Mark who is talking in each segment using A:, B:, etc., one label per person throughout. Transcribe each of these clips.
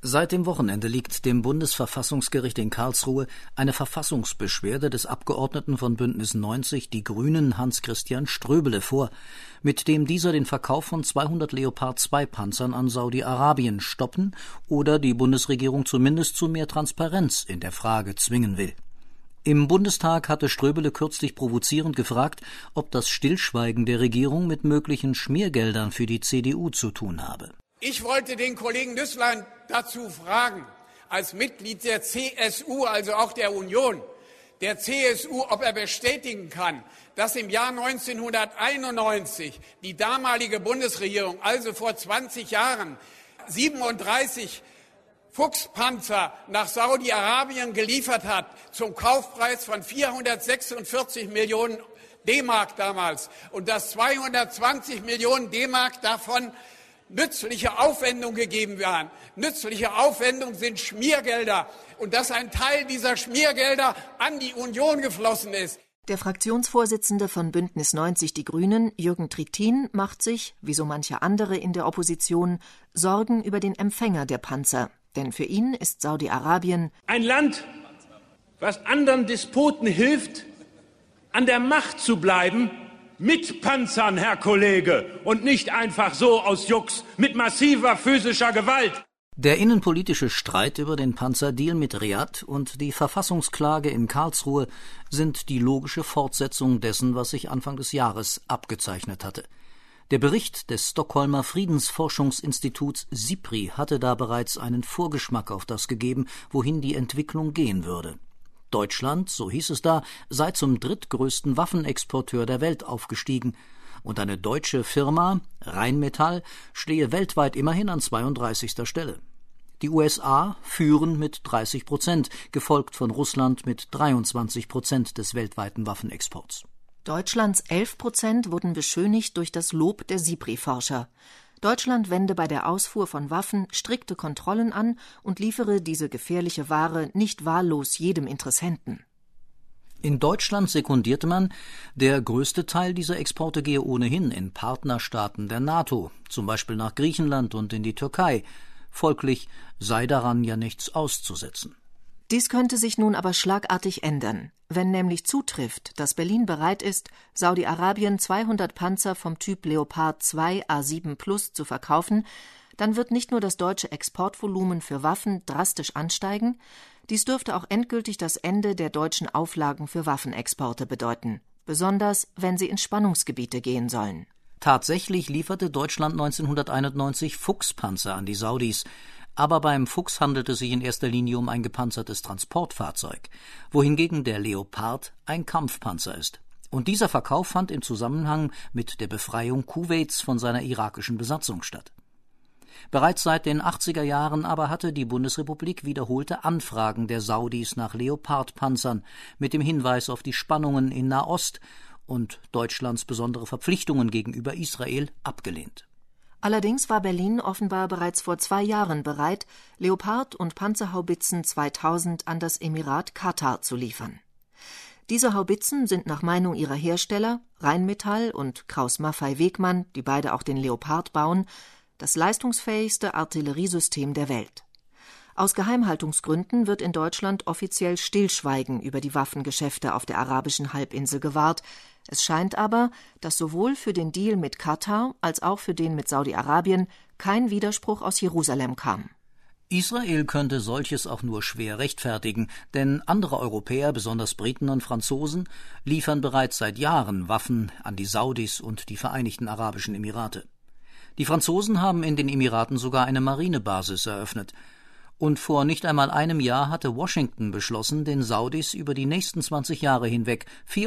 A: Seit dem Wochenende liegt dem Bundesverfassungsgericht in Karlsruhe eine Verfassungsbeschwerde des Abgeordneten von Bündnis 90 Die Grünen Hans-Christian Ströbele vor, mit dem dieser den Verkauf von 200 Leopard-2-Panzern an Saudi-Arabien stoppen oder die Bundesregierung zumindest zu mehr Transparenz in der Frage zwingen will. Im Bundestag hatte Ströbele kürzlich provozierend gefragt, ob das Stillschweigen der Regierung mit möglichen Schmiergeldern für die CDU zu tun habe.
B: Ich wollte den Kollegen Nüßlein dazu fragen, als Mitglied der CSU, also auch der Union, der CSU, ob er bestätigen kann, dass im Jahr 1991 die damalige Bundesregierung, also vor 20 Jahren, 37 Fuchspanzer nach Saudi-Arabien geliefert hat, zum Kaufpreis von 446 Millionen D-Mark damals, und dass 220 Millionen D-Mark davon nützliche Aufwendungen gegeben werden. Nützliche Aufwendungen sind Schmiergelder, und dass ein Teil dieser Schmiergelder an die Union geflossen ist.
C: Der Fraktionsvorsitzende von Bündnis 90 Die Grünen, Jürgen Trittin, macht sich, wie so manche andere in der Opposition, Sorgen über den Empfänger der Panzer. Denn für ihn ist Saudi-Arabien
D: ein Land, was anderen Despoten hilft, an der Macht zu bleiben, mit Panzern, Herr Kollege, und nicht einfach so aus Jux, mit massiver physischer Gewalt.
A: Der innenpolitische Streit über den Panzerdeal mit Riad und die Verfassungsklage in Karlsruhe sind die logische Fortsetzung dessen, was sich Anfang des Jahres abgezeichnet hatte. Der Bericht des Stockholmer Friedensforschungsinstituts SIPRI hatte da bereits einen Vorgeschmack auf das gegeben, wohin die Entwicklung gehen würde. Deutschland, so hieß es da, sei zum drittgrößten Waffenexporteur der Welt aufgestiegen, und eine deutsche Firma, Rheinmetall, stehe weltweit immerhin an 32. Stelle. Die USA führen mit 30%, gefolgt von Russland mit 23% des weltweiten Waffenexports.
C: Deutschlands 11% wurden beschönigt durch das Lob der SIPRI-Forscher. Deutschland wende bei der Ausfuhr von Waffen strikte Kontrollen an und liefere diese gefährliche Ware nicht wahllos jedem Interessenten.
A: In Deutschland sekundierte man, der größte Teil dieser Exporte gehe ohnehin in Partnerstaaten der NATO, zum Beispiel nach Griechenland und in die Türkei. Folglich sei daran ja nichts auszusetzen.
C: Dies könnte sich nun aber schlagartig ändern, wenn nämlich zutrifft, dass Berlin bereit ist, Saudi-Arabien 200 Panzer vom Typ Leopard 2 A7 Plus zu verkaufen, dann wird nicht nur das deutsche Exportvolumen für Waffen drastisch ansteigen, dies dürfte auch endgültig das Ende der deutschen Auflagen für Waffenexporte bedeuten, besonders wenn sie in Spannungsgebiete gehen sollen.
A: Tatsächlich lieferte Deutschland 1991 Fuchspanzer an die Saudis. Aber beim Fuchs handelt es sich in erster Linie um ein gepanzertes Transportfahrzeug, wohingegen der Leopard ein Kampfpanzer ist. Und dieser Verkauf fand im Zusammenhang mit der Befreiung Kuwaits von seiner irakischen Besatzung statt. Bereits seit den 80er Jahren aber hatte die Bundesrepublik wiederholte Anfragen der Saudis nach Leopardpanzern mit dem Hinweis auf die Spannungen in Nahost und Deutschlands besondere Verpflichtungen gegenüber Israel abgelehnt.
C: Allerdings war Berlin offenbar bereits vor 2 Jahren bereit, Leopard- und Panzerhaubitzen 2000 an das Emirat Katar zu liefern. Diese Haubitzen sind nach Meinung ihrer Hersteller, Rheinmetall und Krauss-Maffei-Wegmann, die beide auch den Leopard bauen, das leistungsfähigste Artilleriesystem der Welt. Aus Geheimhaltungsgründen wird in Deutschland offiziell Stillschweigen über die Waffengeschäfte auf der arabischen Halbinsel gewahrt. Es scheint aber, dass sowohl für den Deal mit Katar als auch für den mit Saudi-Arabien kein Widerspruch aus Jerusalem kam.
A: Israel könnte solches auch nur schwer rechtfertigen, denn andere Europäer, besonders Briten und Franzosen, liefern bereits seit Jahren Waffen an die Saudis und die Vereinigten Arabischen Emirate. Die Franzosen haben in den Emiraten sogar eine Marinebasis eröffnet. Und vor nicht einmal einem Jahr hatte Washington beschlossen, den Saudis über die nächsten 20 Jahre hinweg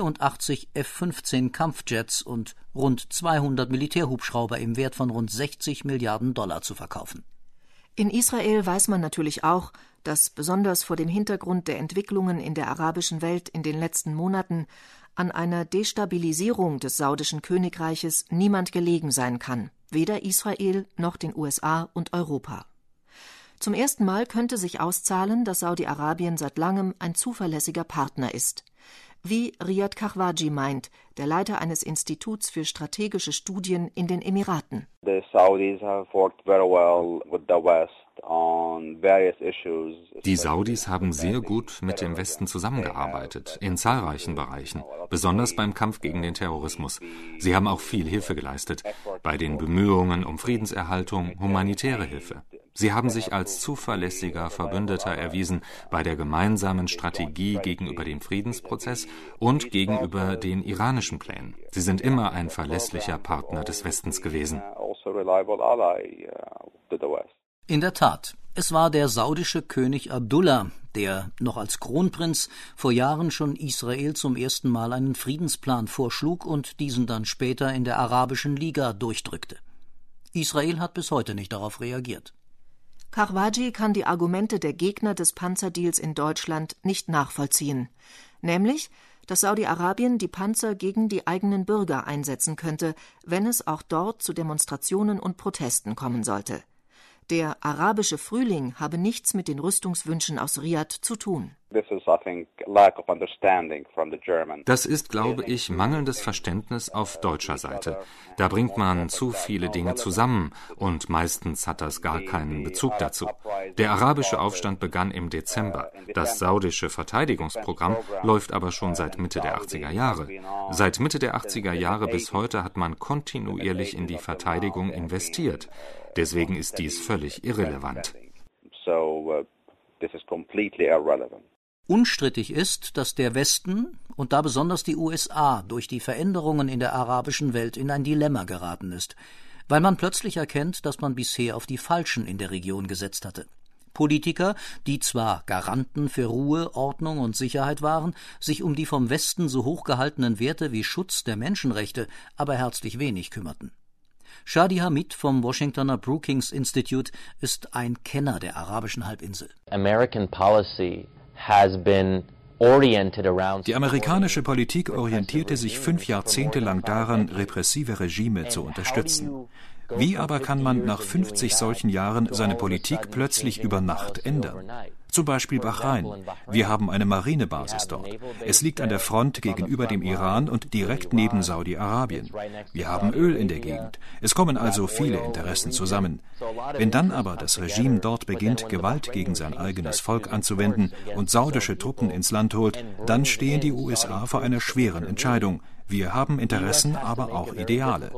A: 84 F-15 Kampfjets und rund 200 Militärhubschrauber im Wert von rund 60 Milliarden Dollar zu verkaufen.
C: In Israel weiß man natürlich auch, dass besonders vor dem Hintergrund der Entwicklungen in der arabischen Welt in den letzten Monaten an einer Destabilisierung des saudischen Königreiches niemand gelegen sein kann, weder Israel noch den USA und Europa. Zum ersten Mal könnte sich auszahlen, dass Saudi-Arabien seit langem ein zuverlässiger Partner ist. Wie Riyad Kahwaji meint, der Leiter eines Instituts für strategische Studien in den Emiraten.
E: The Saudis have worked very well with the West Die Saudis haben sehr gut mit dem Westen zusammengearbeitet, in zahlreichen Bereichen, besonders beim Kampf gegen den Terrorismus. Sie haben auch viel Hilfe geleistet, bei den Bemühungen um Friedenserhaltung, humanitäre Hilfe. Sie haben sich als zuverlässiger Verbündeter erwiesen bei der gemeinsamen Strategie gegenüber dem Friedensprozess und gegenüber den iranischen Plänen. Sie sind immer ein verlässlicher Partner des Westens gewesen.
A: In der Tat, es war der saudische König Abdullah, der noch als Kronprinz vor Jahren schon Israel zum ersten Mal einen Friedensplan vorschlug und diesen dann später in der Arabischen Liga durchdrückte. Israel hat bis heute nicht darauf reagiert.
C: Karwaji kann die Argumente der Gegner des Panzerdeals in Deutschland nicht nachvollziehen, nämlich, dass Saudi-Arabien die Panzer gegen die eigenen Bürger einsetzen könnte, wenn es auch dort zu Demonstrationen und Protesten kommen sollte. Der arabische Frühling habe nichts mit den Rüstungswünschen aus Riad zu tun.
E: Das ist, glaube ich, mangelndes Verständnis auf deutscher Seite. Da bringt man zu viele Dinge zusammen und meistens hat das gar keinen Bezug dazu. Der arabische Aufstand begann im Dezember. Das saudische Verteidigungsprogramm läuft aber schon seit Mitte der 80er Jahre. Seit Mitte der 80er Jahre bis heute hat man kontinuierlich in die Verteidigung investiert. Deswegen ist dies völlig irrelevant.
A: Unstrittig ist, dass der Westen und da besonders die USA durch die Veränderungen in der arabischen Welt in ein Dilemma geraten ist, weil man plötzlich erkennt, dass man bisher auf die Falschen in der Region gesetzt hatte. Politiker, die zwar Garanten für Ruhe, Ordnung und Sicherheit waren, sich um die vom Westen so hochgehaltenen Werte wie Schutz der Menschenrechte aber herzlich wenig kümmerten. Shadi Hamid vom Washingtoner Brookings Institute ist ein Kenner der arabischen Halbinsel.
F: Die amerikanische Politik orientierte sich 5 Jahrzehnte lang daran, repressive Regime zu unterstützen. Wie aber kann man nach 50 solchen Jahren seine Politik plötzlich über Nacht ändern? Zum Beispiel Bahrain. Wir haben eine Marinebasis dort. Es liegt an der Front gegenüber dem Iran und direkt neben Saudi-Arabien. Wir haben Öl in der Gegend. Es kommen also viele Interessen zusammen. Wenn dann aber das Regime dort beginnt, Gewalt gegen sein eigenes Volk anzuwenden und saudische Truppen ins Land holt, dann stehen die USA vor einer schweren Entscheidung. Wir haben Interessen, aber auch Ideale.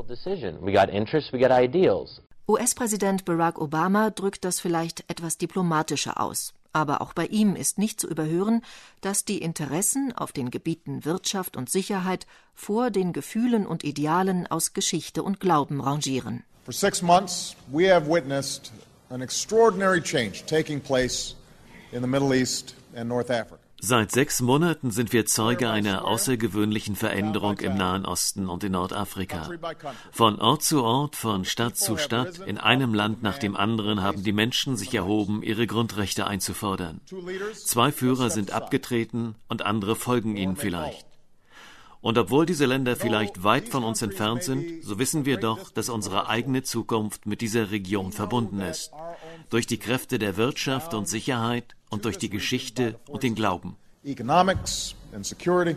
C: US-Präsident Barack Obama drückt das vielleicht etwas diplomatischer aus. Aber auch bei ihm ist nicht zu überhören, dass die Interessen auf den Gebieten Wirtschaft und Sicherheit vor den Gefühlen und Idealen aus Geschichte und Glauben rangieren.
G: For 6 months we have witnessed an extraordinary change taking place in the Middle East and North Africa.
H: Seit 6 Monaten sind wir Zeuge einer außergewöhnlichen Veränderung im Nahen Osten und in Nordafrika. Von Ort zu Ort, von Stadt zu Stadt, in einem Land nach dem anderen haben die Menschen sich erhoben, ihre Grundrechte einzufordern. 2 Führer sind abgetreten und andere folgen ihnen vielleicht. Und obwohl diese Länder vielleicht weit von uns entfernt sind, so wissen wir doch, dass unsere eigene Zukunft mit dieser Region verbunden ist. Durch die Kräfte der Wirtschaft und Sicherheit und durch die Geschichte und den Glauben.
G: Economics and security,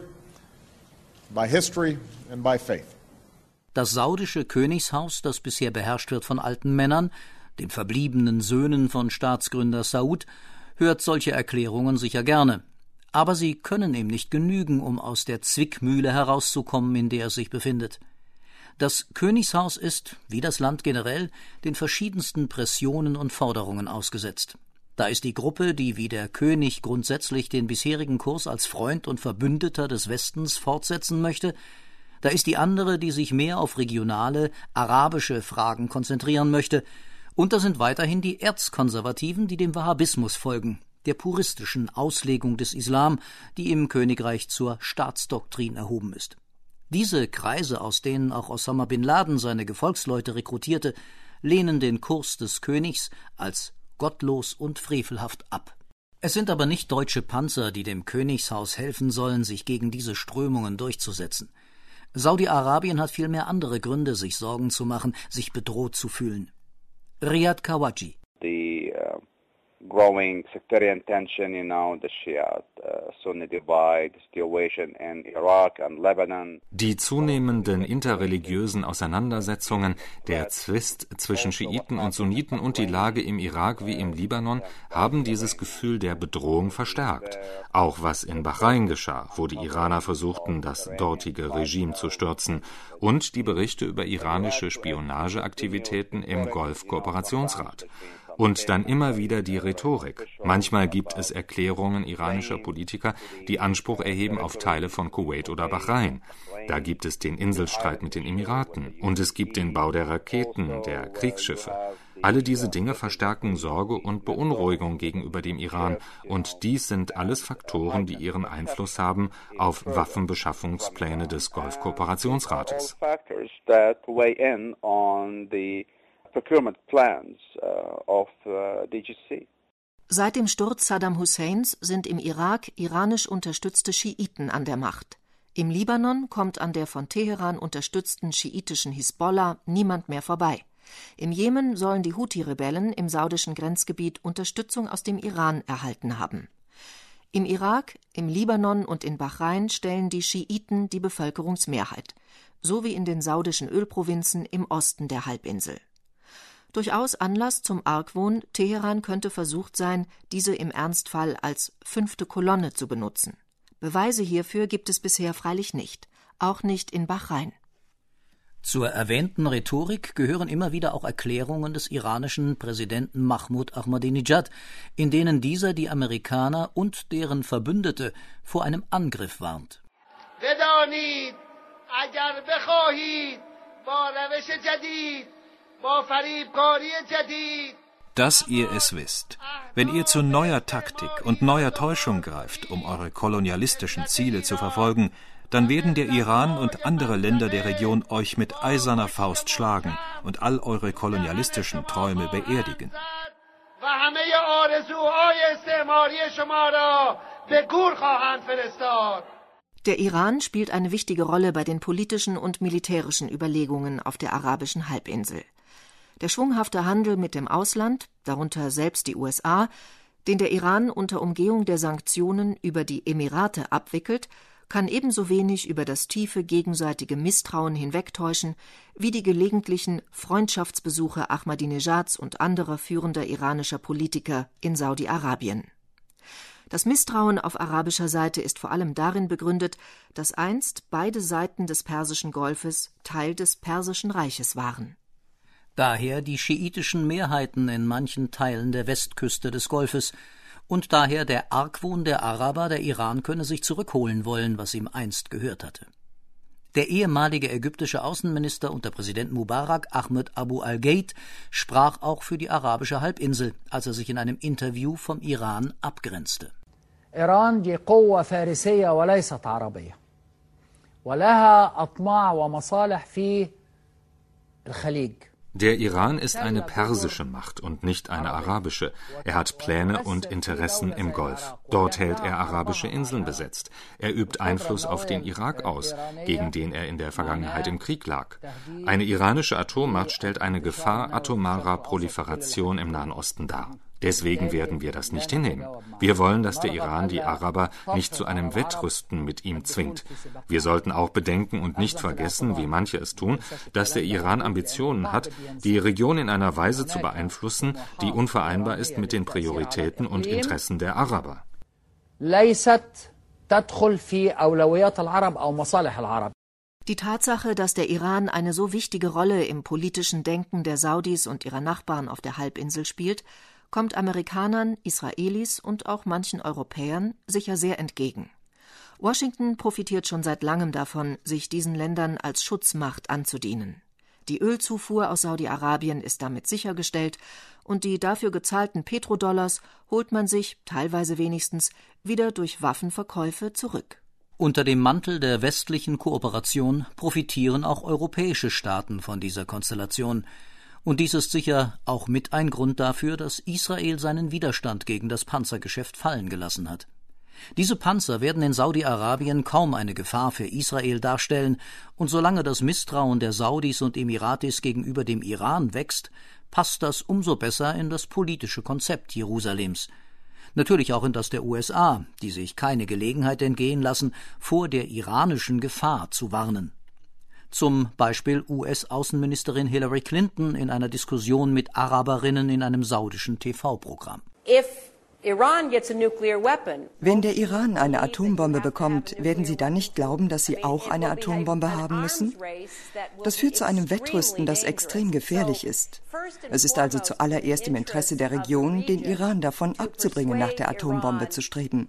G: by history and by faith.
A: Das saudische Königshaus, das bisher beherrscht wird von alten Männern, den verbliebenen Söhnen von Staatsgründer Saud, hört solche Erklärungen sicher gerne. Aber sie können ihm nicht genügen, um aus der Zwickmühle herauszukommen, in der es sich befindet. Das Königshaus ist, wie das Land generell, den verschiedensten Pressionen und Forderungen ausgesetzt. Da ist die Gruppe, die wie der König grundsätzlich den bisherigen Kurs als Freund und Verbündeter des Westens fortsetzen möchte. Da ist die andere, die sich mehr auf regionale, arabische Fragen konzentrieren möchte. Und da sind weiterhin die Erzkonservativen, die dem Wahhabismus folgen, der puristischen Auslegung des Islam, die im Königreich zur Staatsdoktrin erhoben ist. Diese Kreise, aus denen auch Osama bin Laden seine Gefolgsleute rekrutierte, lehnen den Kurs des Königs als gottlos und frevelhaft ab. Es sind aber nicht deutsche Panzer, die dem Königshaus helfen sollen, sich gegen diese Strömungen durchzusetzen. Saudi-Arabien hat vielmehr andere Gründe, sich Sorgen zu machen, sich bedroht zu fühlen. Riyad Kawaji.
I: growing sectarian tension, the Shia-Sunni divide, the situation in Iraq and Lebanon.
E: Die zunehmenden interreligiösen Auseinandersetzungen, der Zwist zwischen Schiiten und Sunniten und die Lage im Irak wie im Libanon haben dieses Gefühl der Bedrohung verstärkt. Auch was in Bahrain geschah, wo die Iraner versuchten, das dortige Regime zu stürzen, und die Berichte über iranische Spionageaktivitäten im Golf-Kooperationsrat. Und dann immer wieder die Rhetorik. Manchmal gibt es Erklärungen iranischer Politiker, die Anspruch erheben auf Teile von Kuwait oder Bahrain. Da gibt es den Inselstreit mit den Emiraten und es gibt den Bau der Raketen, der Kriegsschiffe. Alle diese Dinge verstärken Sorge und Beunruhigung gegenüber dem Iran und dies sind alles Faktoren, die ihren Einfluss haben auf Waffenbeschaffungspläne des Golf-Kooperationsrates.
I: Procurement plans of the GCC.
C: Seit dem Sturz Saddam Husseins sind im Irak iranisch unterstützte Schiiten an der Macht. Im Libanon kommt an der von Teheran unterstützten schiitischen Hisbollah niemand mehr vorbei. Im Jemen sollen die Houthi-Rebellen im saudischen Grenzgebiet Unterstützung aus dem Iran erhalten haben. Im Irak, im Libanon und in Bahrain stellen die Schiiten die Bevölkerungsmehrheit, so wie in den saudischen Ölprovinzen im Osten der Halbinsel. Durchaus Anlass zum Argwohn, Teheran könnte versucht sein, diese im Ernstfall als 5. Kolonne zu benutzen. Beweise hierfür gibt es bisher freilich nicht, auch nicht in Bahrain.
A: Zur erwähnten Rhetorik gehören immer wieder auch Erklärungen des iranischen Präsidenten Mahmoud Ahmadinejad, in denen dieser die Amerikaner und deren Verbündete vor einem Angriff warnt.
F: Dass ihr es wisst, wenn ihr zu neuer Taktik und neuer Täuschung greift, um eure kolonialistischen Ziele zu verfolgen, dann werden der Iran und andere Länder der Region euch mit eiserner Faust schlagen und all eure kolonialistischen Träume beerdigen.
C: Der Iran spielt eine wichtige Rolle bei den politischen und militärischen Überlegungen auf der arabischen Halbinsel. Der schwunghafte Handel mit dem Ausland, darunter selbst die USA, den der Iran unter Umgehung der Sanktionen über die Emirate abwickelt, kann ebenso wenig über das tiefe gegenseitige Misstrauen hinwegtäuschen, wie die gelegentlichen Freundschaftsbesuche Ahmadinejads und anderer führender iranischer Politiker in Saudi-Arabien. Das Misstrauen auf arabischer Seite ist vor allem darin begründet, dass einst beide Seiten des Persischen Golfes Teil des Persischen Reiches waren.
A: Daher die schiitischen Mehrheiten in manchen Teilen der Westküste des Golfes und daher der Argwohn der Araber, der Iran könne sich zurückholen wollen, was ihm einst gehört hatte. Der ehemalige ägyptische Außenminister unter Präsident Mubarak, Ahmed Abu al-Gheit, sprach auch für die arabische Halbinsel, als er sich in einem Interview vom Iran abgrenzte.
J: Iran die قوة فارسية وليست عربية ولها أطماع ومصالح في الخليج.
E: Der Iran ist eine persische Macht und nicht eine arabische. Er hat Pläne und Interessen im Golf. Dort hält er arabische Inseln besetzt. Er übt Einfluss auf den Irak aus, gegen den er in der Vergangenheit im Krieg lag. Eine iranische Atommacht stellt eine Gefahr atomarer Proliferation im Nahen Osten dar. Deswegen werden wir das nicht hinnehmen. Wir wollen, dass der Iran die Araber nicht zu einem Wettrüsten mit ihm zwingt. Wir sollten auch bedenken und nicht vergessen, wie manche es tun, dass der Iran Ambitionen hat, die Region in einer Weise zu beeinflussen, die unvereinbar ist mit den Prioritäten und Interessen der Araber.
C: Die Tatsache, dass der Iran eine so wichtige Rolle im politischen Denken der Saudis und ihrer Nachbarn auf der Halbinsel spielt, kommt Amerikanern, Israelis und auch manchen Europäern sicher sehr entgegen. Washington profitiert schon seit langem davon, sich diesen Ländern als Schutzmacht anzudienen. Die Ölzufuhr aus Saudi-Arabien ist damit sichergestellt und die dafür gezahlten Petrodollars holt man sich, teilweise wenigstens, wieder durch Waffenverkäufe zurück.
A: Unter dem Mantel der westlichen Kooperation profitieren auch europäische Staaten von dieser Konstellation. Und dies ist sicher auch mit ein Grund dafür, dass Israel seinen Widerstand gegen das Panzergeschäft fallen gelassen hat. Diese Panzer werden in Saudi-Arabien kaum eine Gefahr für Israel darstellen, und solange das Misstrauen der Saudis und Emiratis gegenüber dem Iran wächst, passt das umso besser in das politische Konzept Jerusalems. Natürlich auch in das der USA, die sich keine Gelegenheit entgehen lassen, vor der iranischen Gefahr zu warnen. Zum Beispiel US-Außenministerin Hillary Clinton in einer Diskussion mit Araberinnen in einem saudischen TV-Programm.
K: Wenn der Iran eine Atombombe bekommt, werden Sie dann nicht glauben, dass Sie auch eine Atombombe haben müssen? Das führt zu einem Wettrüsten, das extrem gefährlich ist. Es ist also zuallererst im Interesse der Region, den Iran davon abzubringen, nach der Atombombe zu streben.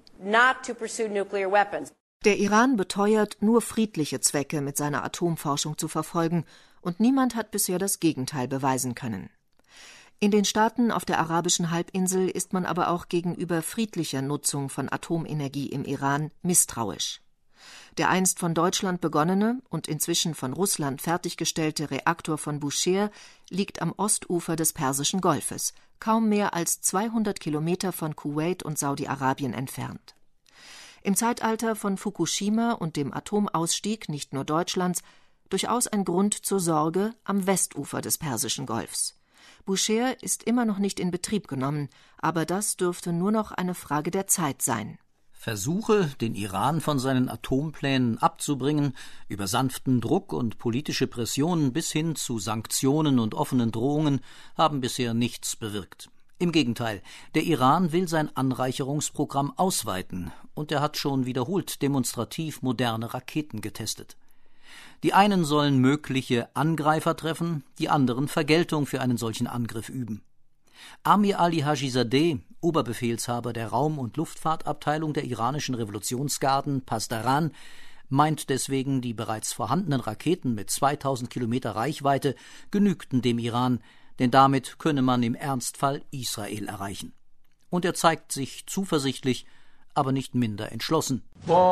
C: Der Iran beteuert, nur friedliche Zwecke mit seiner Atomforschung zu verfolgen, und niemand hat bisher das Gegenteil beweisen können. In den Staaten auf der arabischen Halbinsel ist man aber auch gegenüber friedlicher Nutzung von Atomenergie im Iran misstrauisch. Der einst von Deutschland begonnene und inzwischen von Russland fertiggestellte Reaktor von Bushehr liegt am Ostufer des Persischen Golfes, kaum mehr als 200 Kilometer von Kuwait und Saudi-Arabien entfernt. Im Zeitalter von Fukushima und dem Atomausstieg nicht nur Deutschlands durchaus ein Grund zur Sorge am Westufer des Persischen Golfs. Bushehr ist immer noch nicht in Betrieb genommen, aber das dürfte nur noch eine Frage der Zeit sein.
A: Versuche, den Iran von seinen Atomplänen abzubringen, über sanften Druck und politische Pressionen bis hin zu Sanktionen und offenen Drohungen, haben bisher nichts bewirkt. Im Gegenteil, der Iran will sein Anreicherungsprogramm ausweiten, und er hat schon wiederholt demonstrativ moderne Raketen getestet. Die einen sollen mögliche Angreifer treffen, die anderen Vergeltung für einen solchen Angriff üben. Amir Ali Hajizadeh, Oberbefehlshaber der Raum- und Luftfahrtabteilung der iranischen Revolutionsgarden Pasdaran, meint deswegen, die bereits vorhandenen Raketen mit 2000 Kilometer Reichweite genügten dem Iran, denn damit könne man im Ernstfall Israel erreichen. Und er zeigt sich zuversichtlich, aber nicht minder entschlossen.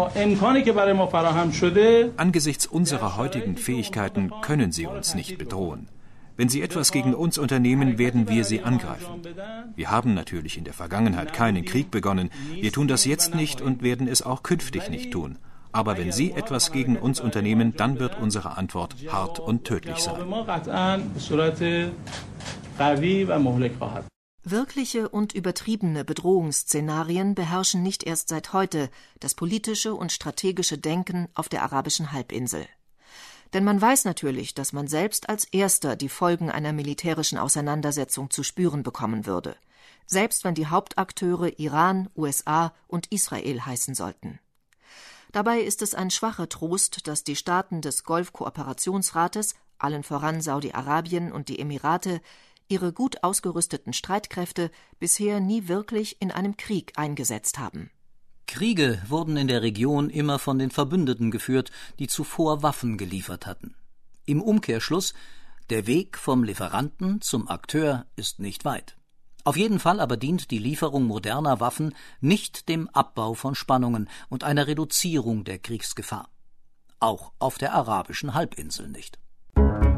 F: Angesichts unserer heutigen Fähigkeiten können sie uns nicht bedrohen. Wenn sie etwas gegen uns unternehmen, werden wir sie angreifen. Wir haben natürlich in der Vergangenheit keinen Krieg begonnen. Wir tun das jetzt nicht und werden es auch künftig nicht tun. Aber wenn sie etwas gegen uns unternehmen, dann wird unsere Antwort hart und tödlich sein.
C: Wirkliche und übertriebene Bedrohungsszenarien beherrschen nicht erst seit heute das politische und strategische Denken auf der arabischen Halbinsel. Denn man weiß natürlich, dass man selbst als Erster die Folgen einer militärischen Auseinandersetzung zu spüren bekommen würde, selbst wenn die Hauptakteure Iran, USA und Israel heißen sollten. Dabei ist es ein schwacher Trost, dass die Staaten des Golfkooperationsrates, allen voran Saudi-Arabien und die Emirate, ihre gut ausgerüsteten Streitkräfte bisher nie wirklich in einem Krieg eingesetzt haben.
A: Kriege wurden in der Region immer von den Verbündeten geführt, die zuvor Waffen geliefert hatten. Im Umkehrschluss, der Weg vom Lieferanten zum Akteur ist nicht weit. Auf jeden Fall aber dient die Lieferung moderner Waffen nicht dem Abbau von Spannungen und einer Reduzierung der Kriegsgefahr. Auch auf der arabischen Halbinsel nicht.